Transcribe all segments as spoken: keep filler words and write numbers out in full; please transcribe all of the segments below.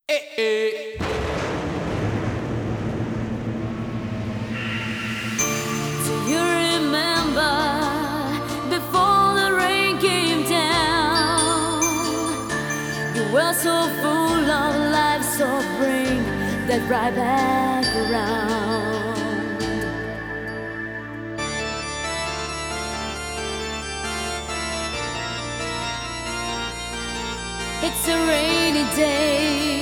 Eh, eh. Do you remember before the rain came down? You were so full of life, so bring that right back around. It's a rainy day.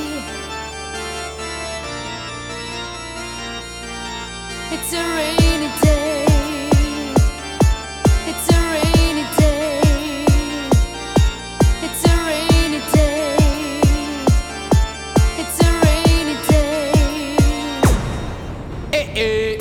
It's a rainy day. It's a rainy day. It's a rainy day. It's a rainy day. Eh, eh.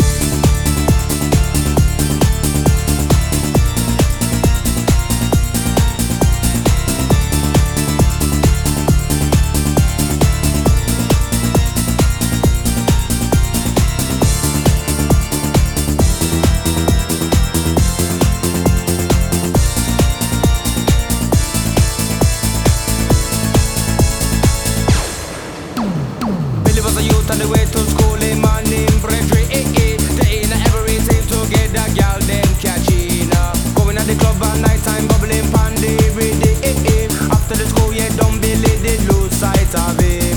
On the way to school, in my name, Brethren, eh, eh. They ain't every time to get that gal, them catching up. Going at the club at night time, bubbling pandy, ready, eh, eh. After the school, yeah, don't believe they lose sight of him.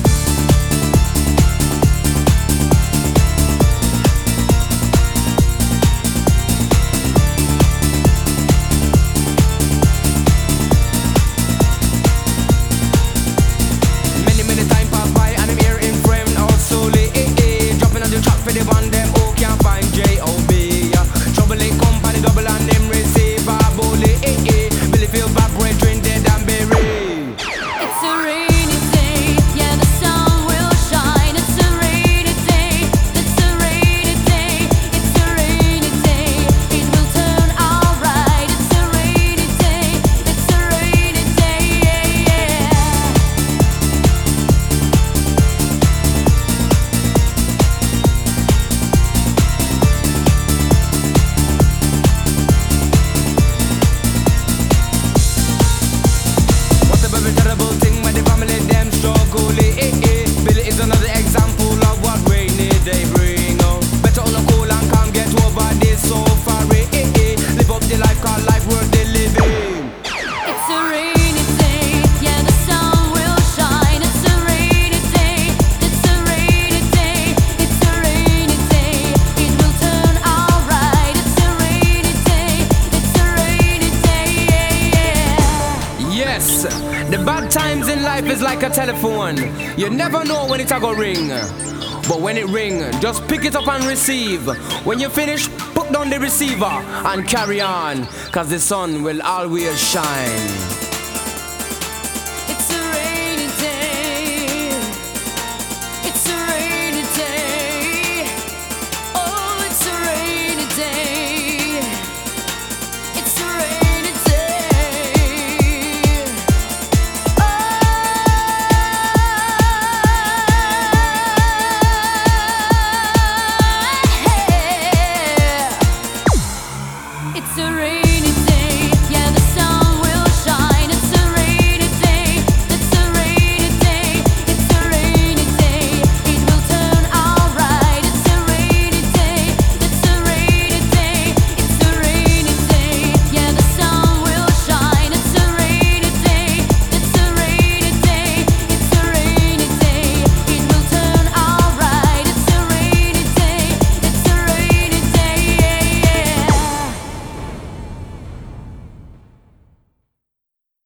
Many, many time pass by, and I'm here in frame. For the one them who can't find J O B. Trouble in company, double and them receive a bully. Eh, eh. Billy feel bad, brethren dead and buried. It's a rainy day, yeah, the sun will shine. It's a rainy day, it's a rainy day, it's a rainy day. It will turn alright. It's a rainy day, it's a rainy day, yeah, yeah. Every terrible thing when the family them struggle, eh, eh, eh. Billy is another example of what rainy day bring. Oh. Better on a cool and calm, get over this so far, eh, eh, eh. Live up the life, cause life worth the living. It's a rainy day, yeah, the sun will shine. It's a rainy day, it's a rainy day, it's a rainy day. It will turn alright. It's a rainy day, it's a rainy day, yeah, yeah. Yes, the bad times in life is like a telephone. You never know when it's a go ring. But when it ring, just pick it up and receive. When you finish, put down the receiver and carry on, cause the sun will always shine.